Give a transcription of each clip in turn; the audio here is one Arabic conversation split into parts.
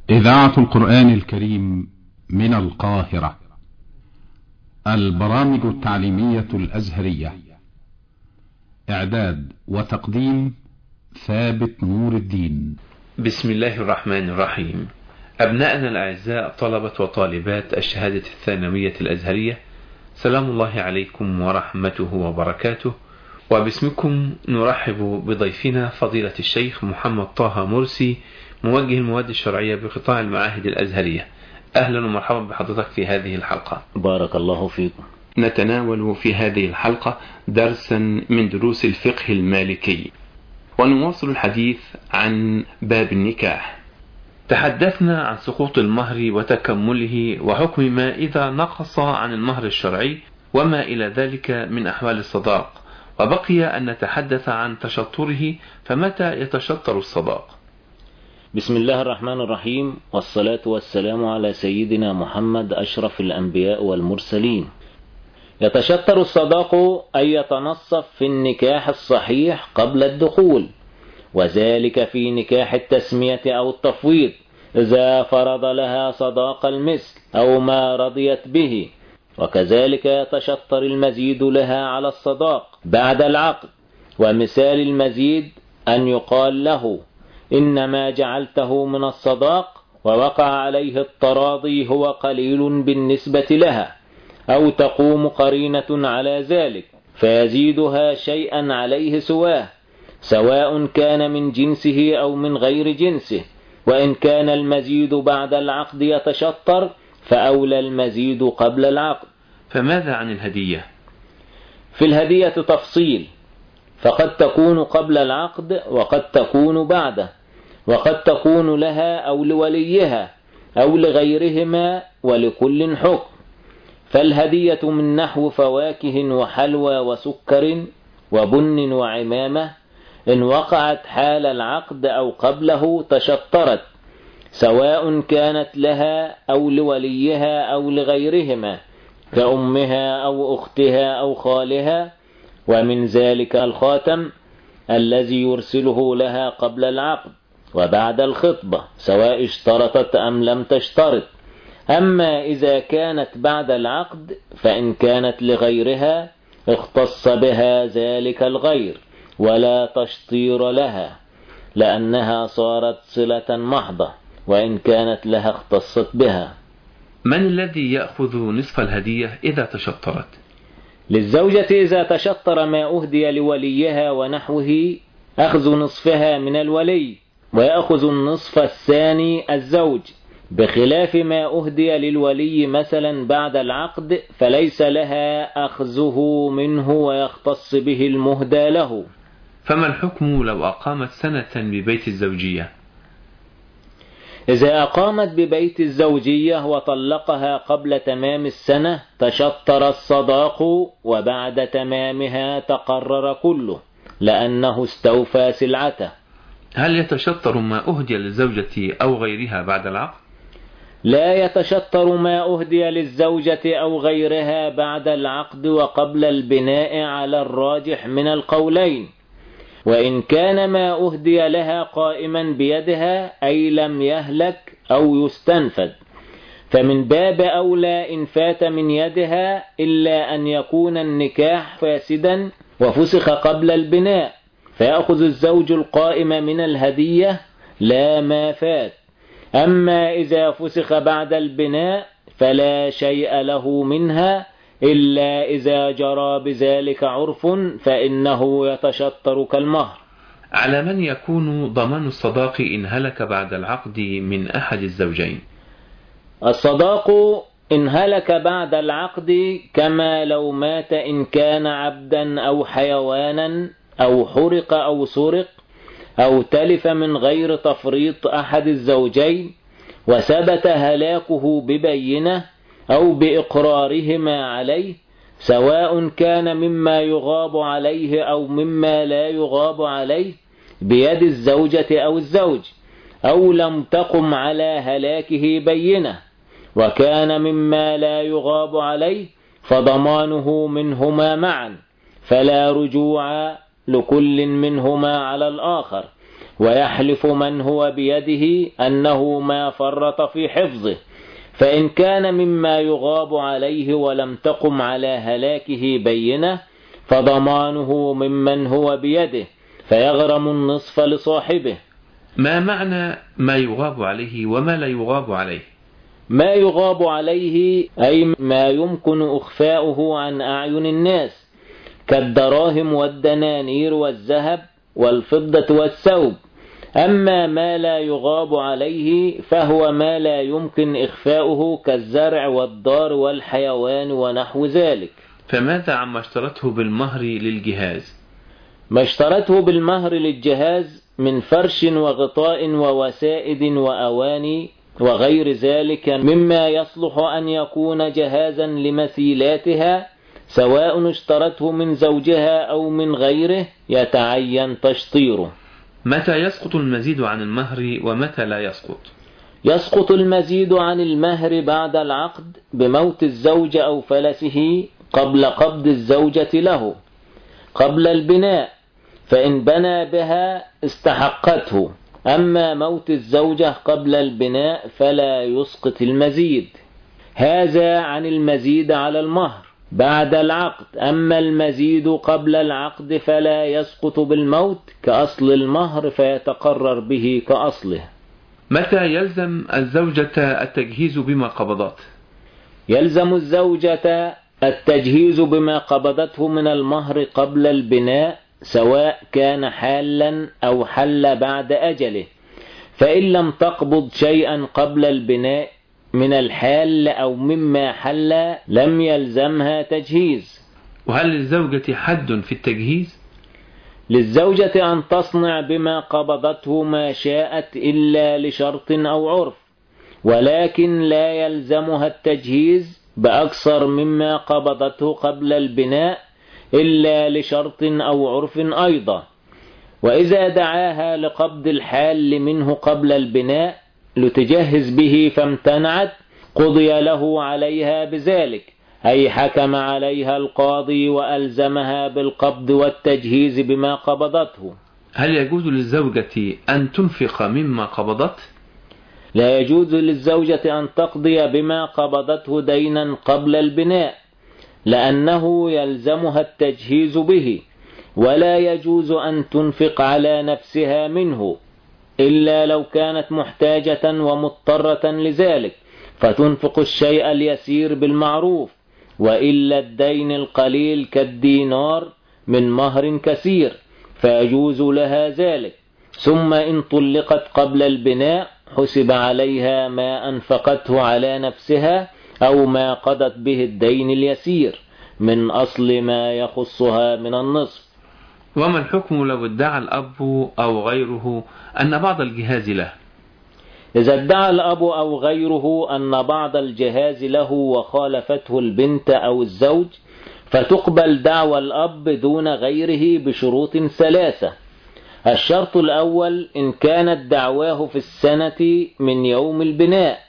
إذاعة القرآن الكريم من القاهرة. البرامج التعليمية الأزهرية. إعداد وتقديم ثابت نور الدين. بسم الله الرحمن الرحيم. أبنائنا الأعزاء طلبة وطالبات الشهادة الثانوية الأزهرية، سلام الله عليكم ورحمته وبركاته. وباسمكم نرحب بضيفنا فضيلة الشيخ محمد طه مرسي، موجه المواد الشرعية بقطاع المعاهد الأزهرية. أهلا ومرحبا بحضرتك في هذه الحلقة. بارك الله فيكم. نتناول في هذه الحلقة درسا من دروس الفقه المالكي، ونواصل الحديث عن باب النكاح. تحدثنا عن سقوط المهر وتكمله وحكم ما إذا نقص عن المهر الشرعي وما إلى ذلك من أحوال الصداق، وبقي أن نتحدث عن تشطره، فمتى يتشطر الصداق؟ بسم الله الرحمن الرحيم، والصلاة والسلام على سيدنا محمد أشرف الأنبياء والمرسلين. يتشطر الصداق أن يتنصف في النكاح الصحيح قبل الدخول، وذلك في نكاح التسمية أو التفويض إذا فرض لها صداق المثل أو ما رضيت به، وكذلك يتشطر المزيد لها على الصداق بعد العقد. ومثال المزيد أن يقال له إنما جعلته من الصداق ووقع عليه التراضي هو قليل بالنسبة لها، أو تقوم قرينة على ذلك فيزيدها شيئا عليه سواه، سواء كان من جنسه أو من غير جنسه. وإن كان المزيد بعد العقد يتشطر فأولى المزيد قبل العقد. فماذا عن الهدية؟ في الهدية تفصيل، فقد تكون قبل العقد وقد تكون بعده، وقد تكون لها أو لوليها أو لغيرهما، ولكل حكم. فالهدية من نحو فواكه وحلوى وسكر وبن وعمامة، إن وقعت حال العقد أو قبله تشطرت، سواء كانت لها أو لوليها أو لغيرهما، كأمها أو أختها أو خالها. ومن ذلك الخاتم الذي يرسله لها قبل العقد وبعد الخطبة، سواء اشترطت أم لم تشترط. أما إذا كانت بعد العقد فإن كانت لغيرها اختص بها ذلك الغير ولا تشطير لها، لأنها صارت صلة محضة، وإن كانت لها اختصت بها. من الذي يأخذ نصف الهدية إذا تشطرت؟ للزوجة إذا تشطر ما أهدي لوليها ونحوه أخذ نصفها من الولي، ويأخذ النصف الثاني الزوج، بخلاف ما أهدي للولي مثلا بعد العقد فليس لها أخذه منه ويختص به المهدى له. فما الحكم لو أقامت سنة ببيت الزوجية؟ إذا أقامت ببيت الزوجية وطلقها قبل تمام السنة تشطر الصداق، وبعد تمامها تقرر كله، لأنه استوفى سلعته. هل يتشطر ما أهدي للزوجة أو غيرها بعد العقد؟ لا يتشطر ما أهدي للزوجة أو غيرها بعد العقد وقبل البناء على الراجح من القولين. وإن كان ما أهدي لها قائما بيدها أي لم يهلك أو يستنفد، فمن باب أولى إن فات من يدها، إلا أن يكون النكاح فاسدا وفسخ قبل البناء، فيأخذ الزوج القائم من الهدية لا ما فات. أما إذا فسخ بعد البناء فلا شيء له منها، إلا إذا جرى بذلك عرف فإنه يتشطر كالمهر. على من يكون ضمان الصداق إن هلك بعد العقد من أحد الزوجين؟ الصداق إن هلك بعد العقد كما لو مات إن كان عبدا أو حيوانا أو حرق أو سرق أو تلف من غير تفريط أحد الزوجين، وثبت هلاكه ببينة أو بإقرارهما عليه، سواء كان مما يغاب عليه أو مما لا يغاب عليه، بيد الزوجة أو الزوج، أو لم تقم على هلاكه بينة، وكان مما لا يغاب عليه فضمانه منهما معا، فلا رجوع لكل منهما على الآخر، ويحلف من هو بيده أنه ما فرط في حفظه، فإن كان مما يغاب عليه ولم تقم على هلاكه بينة فضمانه ممن هو بيده، فيغرم النصف لصاحبه. ما معنى ما يغاب عليه وما لا يغاب عليه؟ ما يغاب عليه أي ما يمكن إخفاؤه عن أعين الناس كالدراهم والدنانير والذهب والفضة والثوب. أما ما لا يغاب عليه فهو ما لا يمكن إخفاؤه كالزرع والدار والحيوان ونحو ذلك. فماذا عما اشترته بالمهر للجهاز؟ ما اشترته بالمهر للجهاز من فرش وغطاء ووسائد وأواني وغير ذلك مما يصلح أن يكون جهازا لمثيلاتها، سواء اشترته من زوجها أو من غيره، يتعين تشطيره. متى يسقط المزيد عن المهر ومتى لا يسقط؟ يسقط المزيد عن المهر بعد العقد بموت الزوج أو فلسه قبل قبض الزوجة له قبل البناء، فإن بنى بها استحقته. أما موت الزوجة قبل البناء فلا يسقط المزيد. هذا عن المزيد على المهر بعد العقد. أما المزيد قبل العقد فلا يسقط بالموت كأصل المهر فيتقرر به كأصله. متى يلزم الزوجة التجهيز بما قبضت؟ يلزم الزوجة التجهيز بما قبضته من المهر قبل البناء، سواء كان حالا أو حل بعد أجله. فإن لم تقبض شيئا قبل البناء من الحال أو مما حل لم يلزمها تجهيز. وهل للزوجة حد في التجهيز؟ للزوجة أن تصنع بما قبضته ما شاءت إلا لشرط أو عرف، ولكن لا يلزمها التجهيز بأكثر مما قبضته قبل البناء إلا لشرط أو عرف أيضا. وإذا دعاها لقبض الحال منه قبل البناء لتجهز به فامتنعت قضي له عليها بذلك، أي حكم عليها القاضي وألزمها بالقبض والتجهيز بما قبضته. هل يجوز للزوجة أن تنفق مما قبضت؟ لا يجوز للزوجة أن تقضي بما قبضته دينا قبل البناء، لأنه يلزمها التجهيز به، ولا يجوز أن تنفق على نفسها منه إلا لو كانت محتاجة ومضطرة لذلك، فتنفق الشيء اليسير بالمعروف، وإلا الدين القليل كالدينار من مهر كثير فيجوز لها ذلك. ثم إن طلقت قبل البناء حسب عليها ما أنفقته على نفسها أو ما قضت به الدين اليسير من أصل ما يخصها من النصف. وما الحكم لو ادعى الأب أو غيره أن بعض الجهاز له؟ إذا ادعى الأب أو غيره أن بعض الجهاز له وخالفته البنت أو الزوج فتقبل دعوى الأب دون غيره بشروط ثلاثة. الشرط الأول إن كانت دعواه في السنة من يوم البناء.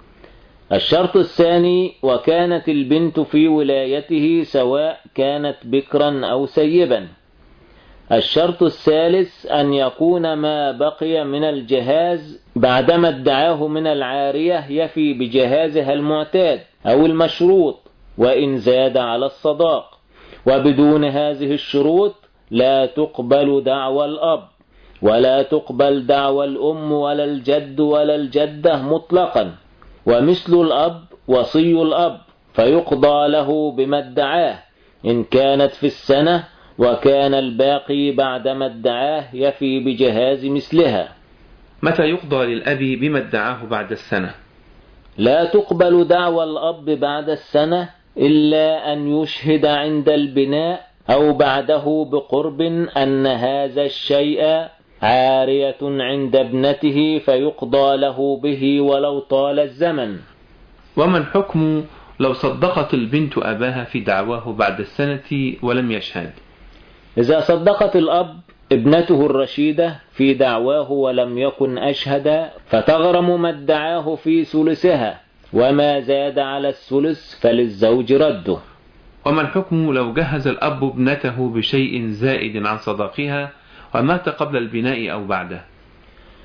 الشرط الثاني وكانت البنت في ولايته سواء كانت بكرا أو سيبا. الشرط الثالث أن يكون ما بقي من الجهاز بعدما ادعاه من العارية يفي بجهازها المعتاد أو المشروط وإن زاد على الصداق. وبدون هذه الشروط لا تقبل دعوى الأب ولا تقبل دعوى الأم ولا الجد ولا الجدة مطلقا. ومثل الأب وصي الأب فيقضى له بما ادعاه إن كانت في السنة، وكان الباقي بعدما ادعاه يفي بجهاز مثلها. متى يقضى للأب بما ادعاه بعد السنة؟ لا تقبل دعوى الأب بعد السنة إلا أن يشهد عند البناء أو بعده بقرب أن هذا الشيء عارية عند ابنته فيقضى له به ولو طال الزمن. وما الحكم لو صدقت البنت أباها في دعواه بعد السنة ولم يشهد؟ إذا صدقت الأب ابنته الرشيدة في دعواه ولم يكن أشهد فتغرم ما ادعاه في ثلثها، وما زاد على الثلث فللزوج رده. وما الحكم لو جهز الأب ابنته بشيء زائد عن صداقها ومات قبل البناء أو بعده؟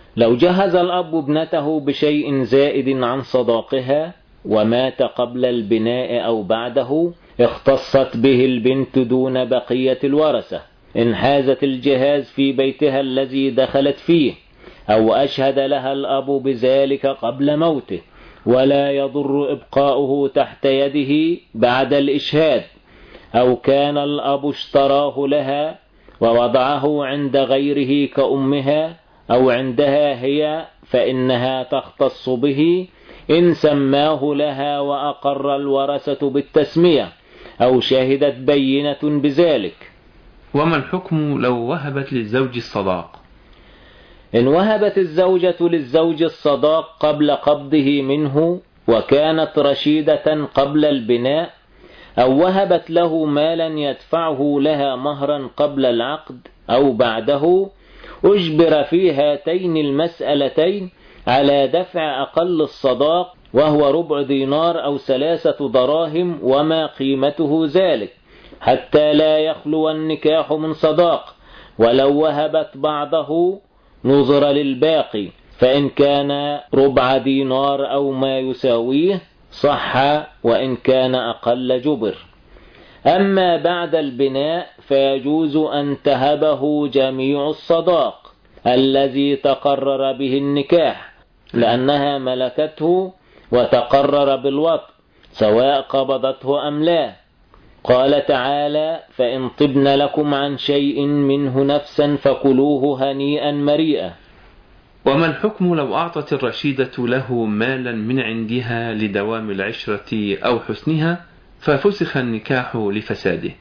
لو جهز الأب ابنته بشيء زائد عن صداقها ومات قبل البناء أو بعده اختصت به البنت دون بقية الورثة إن حازت الجهاز في بيتها الذي دخلت فيه أو أشهد لها الأب بذلك قبل موته، ولا يضر إبقاؤه تحت يده بعد الإشهاد، أو كان الأب اشتراه لها ووضعه عند غيره كأمها أو عندها هي فإنها تختص به إن سماه لها وأقر الورثة بالتسمية أو شهدت بينة بذلك. وما الحكم لو وهبت للزوج الصداق؟ إن وهبت الزوجة للزوج الصداق قبل قبضه منه وكانت رشيدة قبل البناء، أو وهبت له مالا يدفعه لها مهرا قبل العقد أو بعده، أجبر في هاتين المسألتين على دفع أقل الصداق وهو 4 دينار أو 3 دراهم وما قيمته ذلك، حتى لا يخلو النكاح من صداق. ولو وهبت بعضه نظر للباقي، فإن كان 4 دينار أو ما يساويه صح، وإن كان أقل جبر. أما بعد البناء فيجوز أن تهبه جميع الصداق الذي تقرر به النكاح، لأنها ملكته وتقرر بالوطء سواء قبضته أم لا. قال تعالى: فإن طبن لكم عن شيء منه نفسا فكلوه هنيئا مريئا. وما الحكم لو أعطت الرشيدة له مالا من عندها لدوام العشرة أو حسنها ففسخ النكاح لفساده؟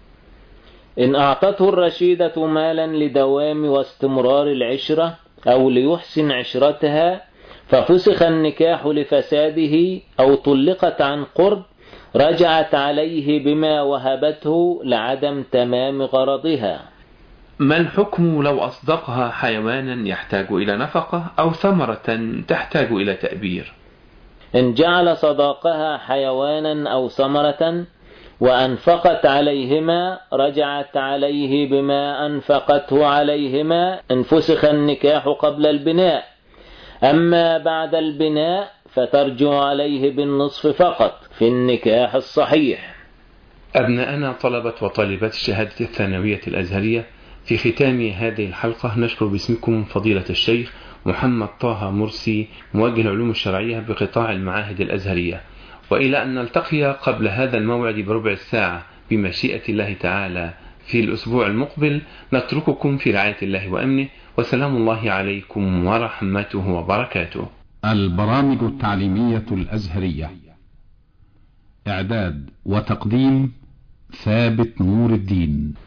إن أعطته الرشيدة مالا لدوام واستمرار العشرة أو ليحسن عشرتها ففسخ النكاح لفساده أو طلقت عن قرب، رجعت عليه بما وهبته لعدم تمام غرضها. ما الحكم لو أصدقها حيوانا يحتاج إلى نفقة أو ثمرة تحتاج إلى تأبير؟ إن جعل صداقها حيوانا أو ثمرة وأنفقت عليهما رجعت عليه بما أنفقته عليهما إن فسخ النكاح قبل البناء. أما بعد البناء فترجع عليه بالنصف فقط في النكاح الصحيح. أبناءنا طلبة وطالبات الشهادة الثانوية الأزهرية، في ختام هذه الحلقة نشكر باسمكم فضيلة الشيخ محمد طه مرسي موجه العلوم الشرعية بقطاع المعاهد الأزهرية، وإلى أن نلتقي قبل هذا الموعد بربع ساعة بمشيئة الله تعالى في الأسبوع المقبل، نترككم في رعاية الله وأمنه، وسلام الله عليكم ورحمته وبركاته. البرامج التعليمية الأزهرية، إعداد وتقديم ثابت نور الدين.